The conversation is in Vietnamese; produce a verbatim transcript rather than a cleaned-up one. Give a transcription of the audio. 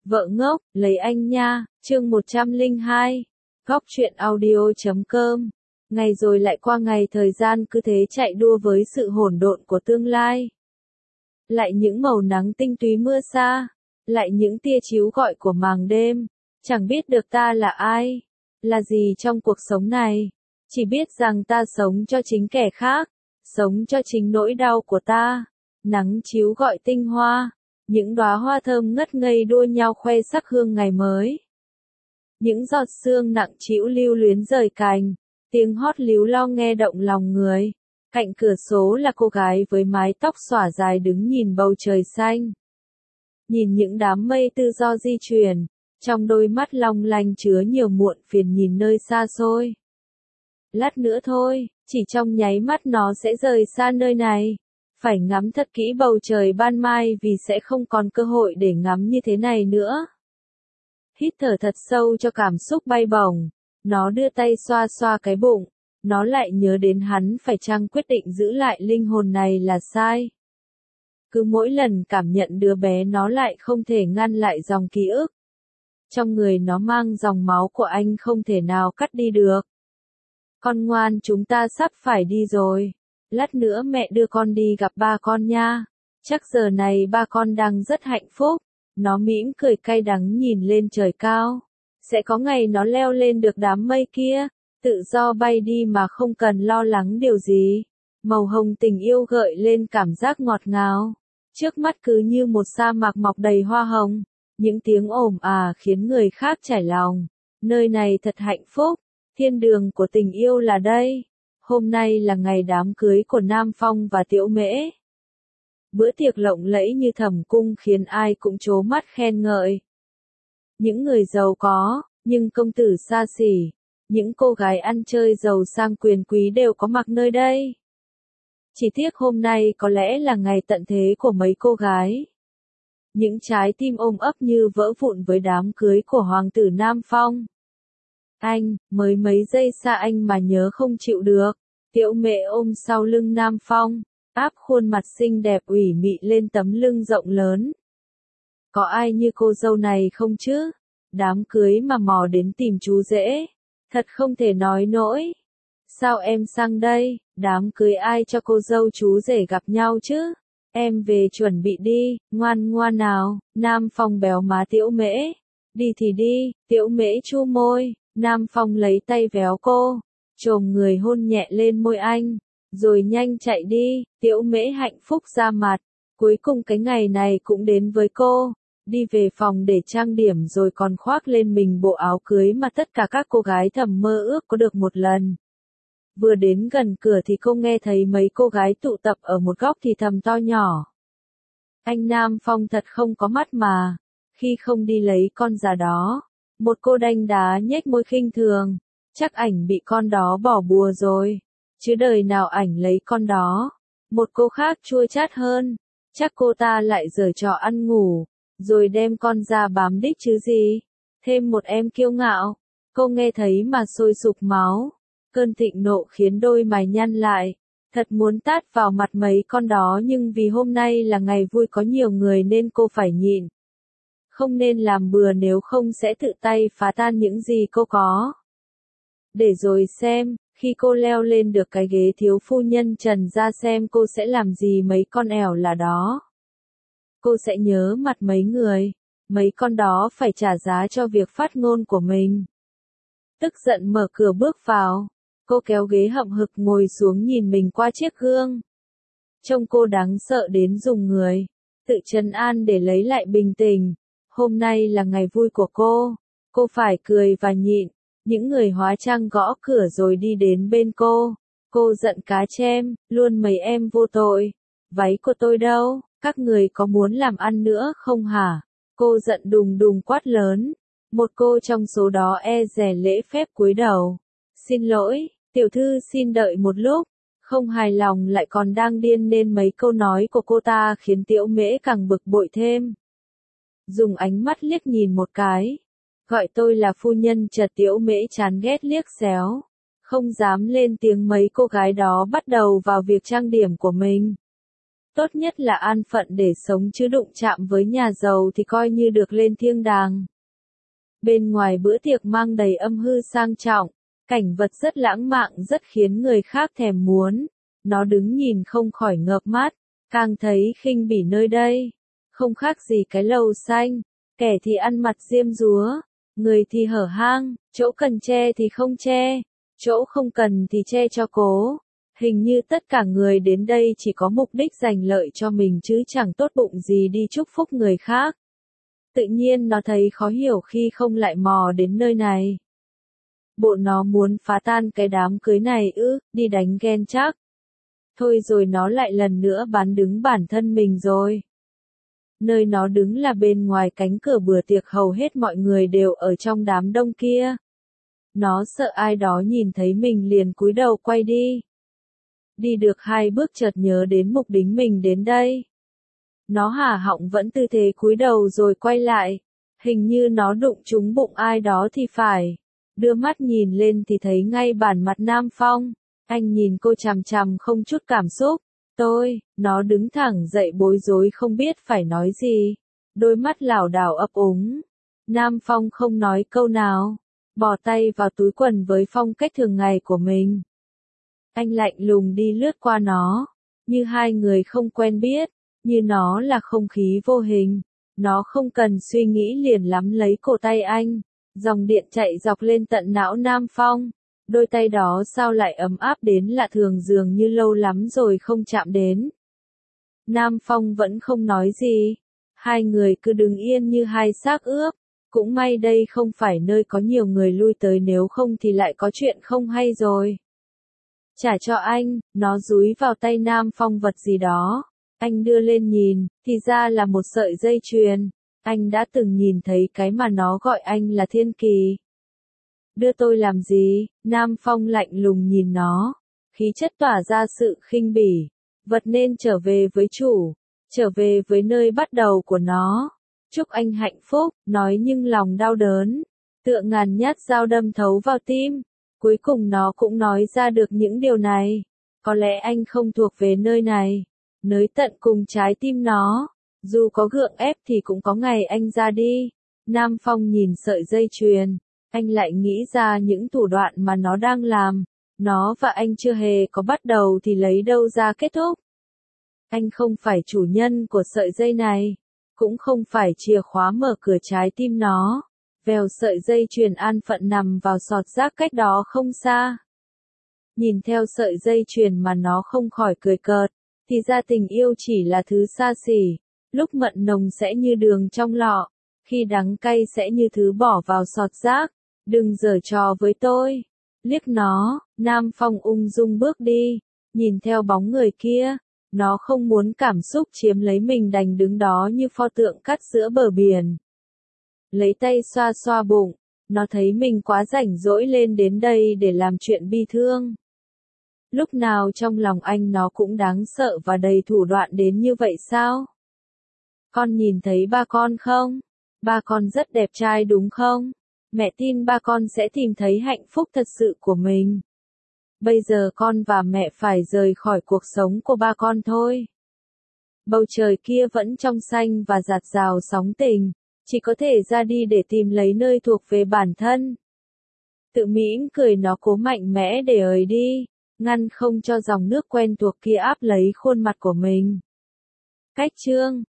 Vợ ngốc, lấy anh nha, chương một trăm lẻ hai, góc truyện audio chấm com. Ngày rồi lại qua ngày, thời gian cứ thế chạy đua với sự hỗn độn của tương lai. Lại những màu nắng tinh túy mưa xa, lại những tia chiếu gọi của màng đêm. Chẳng biết được ta là ai, là gì trong cuộc sống này. Chỉ biết rằng ta sống cho chính kẻ khác, sống cho chính nỗi đau của ta. Nắng chiếu gọi tinh hoa, những đóa hoa thơm ngất ngây đua nhau khoe sắc hương ngày mới. Những giọt sương nặng trĩu lưu luyến rời cành, tiếng hót líu lo nghe động lòng người. Cạnh cửa sổ là cô gái với mái tóc xõa dài đứng nhìn bầu trời xanh. Nhìn những đám mây tự do di chuyển, trong đôi mắt long lanh chứa nhiều muộn phiền nhìn nơi xa xôi. Lát nữa thôi, chỉ trong nháy mắt nó sẽ rời xa nơi này. Phải ngắm thật kỹ bầu trời ban mai vì sẽ không còn cơ hội để ngắm như thế này nữa. Hít thở thật sâu cho cảm xúc bay bổng. Nó đưa tay xoa xoa cái bụng. Nó lại nhớ đến hắn phải chăng quyết định giữ lại linh hồn này là sai. Cứ mỗi lần cảm nhận đứa bé nó lại không thể ngăn lại dòng ký ức. Trong người nó mang dòng máu của anh không thể nào cắt đi được. Con ngoan, chúng ta sắp phải đi rồi. Lát nữa mẹ đưa con đi gặp ba con nha. Chắc giờ này ba con đang rất hạnh phúc. Nó mỉm cười cay đắng nhìn lên trời cao. Sẽ có ngày nó leo lên được đám mây kia, tự do bay đi mà không cần lo lắng điều gì. Màu hồng tình yêu gợi lên cảm giác ngọt ngào. Trước mắt cứ như một sa mạc mọc đầy hoa hồng. Những tiếng ồn ào khiến người khác chảy lòng. Nơi này thật hạnh phúc. Thiên đường của tình yêu là đây. Hôm nay là ngày đám cưới của Nam Phong và Tiểu Mễ. Bữa tiệc lộng lẫy như thầm cung khiến ai cũng trố mắt khen ngợi. Những người giàu có, nhưng công tử xa xỉ, những cô gái ăn chơi giàu sang quyền quý đều có mặt nơi đây. Chỉ tiếc hôm nay có lẽ là ngày tận thế của mấy cô gái. Những trái tim ôm ấp như vỡ vụn với đám cưới của hoàng tử Nam Phong. Anh, mới mấy giây xa anh mà nhớ không chịu được. Tiểu Mễ ôm sau lưng Nam Phong, áp khuôn mặt xinh đẹp ủy mị lên tấm lưng rộng lớn. Có ai như cô dâu này không chứ? Đám cưới mà mò đến tìm chú rể. Thật không thể nói nổi. Sao em sang đây? Đám cưới ai cho cô dâu chú rể gặp nhau chứ? Em về chuẩn bị đi, ngoan ngoan nào. Nam Phong béo má Tiểu Mễ. Đi thì đi. Tiểu Mễ chu môi. Nam Phong lấy tay véo cô, chồm người hôn nhẹ lên môi anh, rồi nhanh chạy đi. Tiểu Mễ hạnh phúc ra mặt, cuối cùng cái ngày này cũng đến với cô. Đi về phòng để trang điểm rồi còn khoác lên mình bộ áo cưới mà tất cả các cô gái thầm mơ ước có được một lần. Vừa đến gần cửa thì cô nghe thấy mấy cô gái tụ tập ở một góc thì thầm to nhỏ. Anh Nam Phong thật không có mắt mà, khi không đi lấy con già đó. Một cô đanh đá nhếch môi khinh thường, chắc ảnh bị con đó bỏ bùa rồi, chứ đời nào ảnh lấy con đó. Một cô khác chua chát hơn, chắc cô ta lại giở trò ăn ngủ, rồi đem con ra bám đích chứ gì. Thêm một em kiêu ngạo, cô nghe thấy mà sôi sục máu, cơn thịnh nộ khiến đôi mày nhăn lại, thật muốn tát vào mặt mấy con đó nhưng vì hôm nay là ngày vui có nhiều người nên cô phải nhịn. Không nên làm bừa nếu không sẽ tự tay phá tan những gì cô có. Để rồi xem, khi cô leo lên được cái ghế thiếu phu nhân Trần ra xem cô sẽ làm gì mấy con ẻo là đó. Cô sẽ nhớ mặt mấy người, mấy con đó phải trả giá cho việc phát ngôn của mình. Tức giận mở cửa bước vào, cô kéo ghế hậm hực ngồi xuống nhìn mình qua chiếc gương. Trông cô đáng sợ đến rùng người, tự trấn an để lấy lại bình tĩnh. Hôm nay là ngày vui của cô, cô phải cười và nhịn. Những người hóa trang gõ cửa rồi đi đến bên cô. Cô giận cá chém, luôn mấy em vô tội. Váy của tôi đâu, các người có muốn làm ăn nữa không hả? Cô giận đùng đùng quát lớn. Một cô trong số đó e dè lễ phép cúi đầu. Xin lỗi, tiểu thư xin đợi một lúc. Không hài lòng lại còn đang điên nên mấy câu nói của cô ta khiến Tiểu Mễ càng bực bội thêm. Dùng ánh mắt liếc nhìn một cái. Gọi tôi là phu nhân Trật. Tiểu Mễ chán ghét liếc xéo. Không dám lên tiếng mấy cô gái đó bắt đầu vào việc trang điểm của mình. Tốt nhất là an phận để sống chứ đụng chạm với nhà giàu thì coi như được lên thiên đàng. Bên ngoài bữa tiệc mang đầy âm hư sang trọng, cảnh vật rất lãng mạn rất khiến người khác thèm muốn. Nó đứng nhìn không khỏi ngợp mắt, càng thấy khinh bỉ nơi đây. Không khác gì cái lầu xanh, kẻ thì ăn mặc diêm dúa, người thì hở hang, chỗ cần che thì không che, chỗ không cần thì che cho cố. Hình như tất cả người đến đây chỉ có mục đích giành lợi cho mình chứ chẳng tốt bụng gì đi chúc phúc người khác. Tự nhiên nó thấy khó hiểu khi không lại mò đến nơi này. Bộ nó muốn phá tan cái đám cưới này ư, đi đánh ghen chắc. Thôi rồi nó lại lần nữa bán đứng bản thân mình rồi. Nơi nó đứng là bên ngoài cánh cửa bữa tiệc, hầu hết mọi người đều ở trong đám đông kia. Nó sợ ai đó nhìn thấy mình liền cúi đầu quay đi. Đi được hai bước chợt nhớ đến mục đích mình đến đây. Nó há họng vẫn tư thế cúi đầu rồi quay lại. Hình như nó đụng trúng bụng ai đó thì phải. Đưa mắt nhìn lên thì thấy ngay bản mặt Nam Phong. Anh nhìn cô chằm chằm không chút cảm xúc. Tôi, nó đứng thẳng dậy bối rối không biết phải nói gì. Đôi mắt lảo đảo ấp úng. Nam Phong không nói câu nào. Bỏ tay vào túi quần với phong cách thường ngày của mình. Anh lạnh lùng đi lướt qua nó. Như hai người không quen biết. Như nó là không khí vô hình. Nó không cần suy nghĩ liền nắm lấy cổ tay anh. Dòng điện chạy dọc lên tận não Nam Phong. Đôi tay đó sao lại ấm áp đến lạ thường, dường như lâu lắm rồi không chạm đến. Nam Phong vẫn không nói gì. Hai người cứ đứng yên như hai xác ướp. Cũng may đây không phải nơi có nhiều người lui tới, nếu không thì lại có chuyện không hay rồi. Trả cho anh, nó dúi vào tay Nam Phong vật gì đó. Anh đưa lên nhìn, thì ra là một sợi dây chuyền. Anh đã từng nhìn thấy cái mà nó gọi anh là thiên kỳ. Đưa tôi làm gì? Nam Phong lạnh lùng nhìn nó. Khí chất tỏa ra sự khinh bỉ. Vật nên trở về với chủ. Trở về với nơi bắt đầu của nó. Chúc anh hạnh phúc, nói nhưng lòng đau đớn. Tựa ngàn nhát dao đâm thấu vào tim. Cuối cùng nó cũng nói ra được những điều này. Có lẽ anh không thuộc về nơi này. Nới tận cùng trái tim nó. Dù có gượng ép thì cũng có ngày anh ra đi. Nam Phong nhìn sợi dây chuyền. Anh lại nghĩ ra những thủ đoạn mà nó đang làm. Nó và anh chưa hề có bắt đầu thì lấy đâu ra kết thúc. Anh không phải chủ nhân của sợi dây này. Cũng không phải chìa khóa mở cửa trái tim nó. Vèo sợi dây chuyền an phận nằm vào sọt rác cách đó không xa. Nhìn theo sợi dây chuyền mà nó không khỏi cười cợt. Thì ra tình yêu chỉ là thứ xa xỉ. Lúc mận nồng sẽ như đường trong lọ. Khi đắng cay sẽ như thứ bỏ vào sọt rác. Đừng giở trò với tôi. Liếc nó, Nam Phong ung dung bước đi. Nhìn theo bóng người kia. Nó không muốn cảm xúc chiếm lấy mình, đành đứng đó như pho tượng cắt giữa bờ biển. Lấy tay xoa xoa bụng. Nó thấy mình quá rảnh rỗi lên đến đây để làm chuyện bi thương. Lúc nào trong lòng anh nó cũng đáng sợ và đầy thủ đoạn đến như vậy sao? Con nhìn thấy ba con không? Ba con rất đẹp trai đúng không? Mẹ tin ba con sẽ tìm thấy hạnh phúc thật sự của mình. Bây giờ con và mẹ phải rời khỏi cuộc sống của ba con thôi. Bầu trời kia vẫn trong xanh và rạt rào sóng tình. Chỉ có thể ra đi để tìm lấy nơi thuộc về bản thân. Tự mỉm cười nó cố mạnh mẽ để ời đi. Ngăn không cho dòng nước quen thuộc kia áp lấy khuôn mặt của mình. Cách chương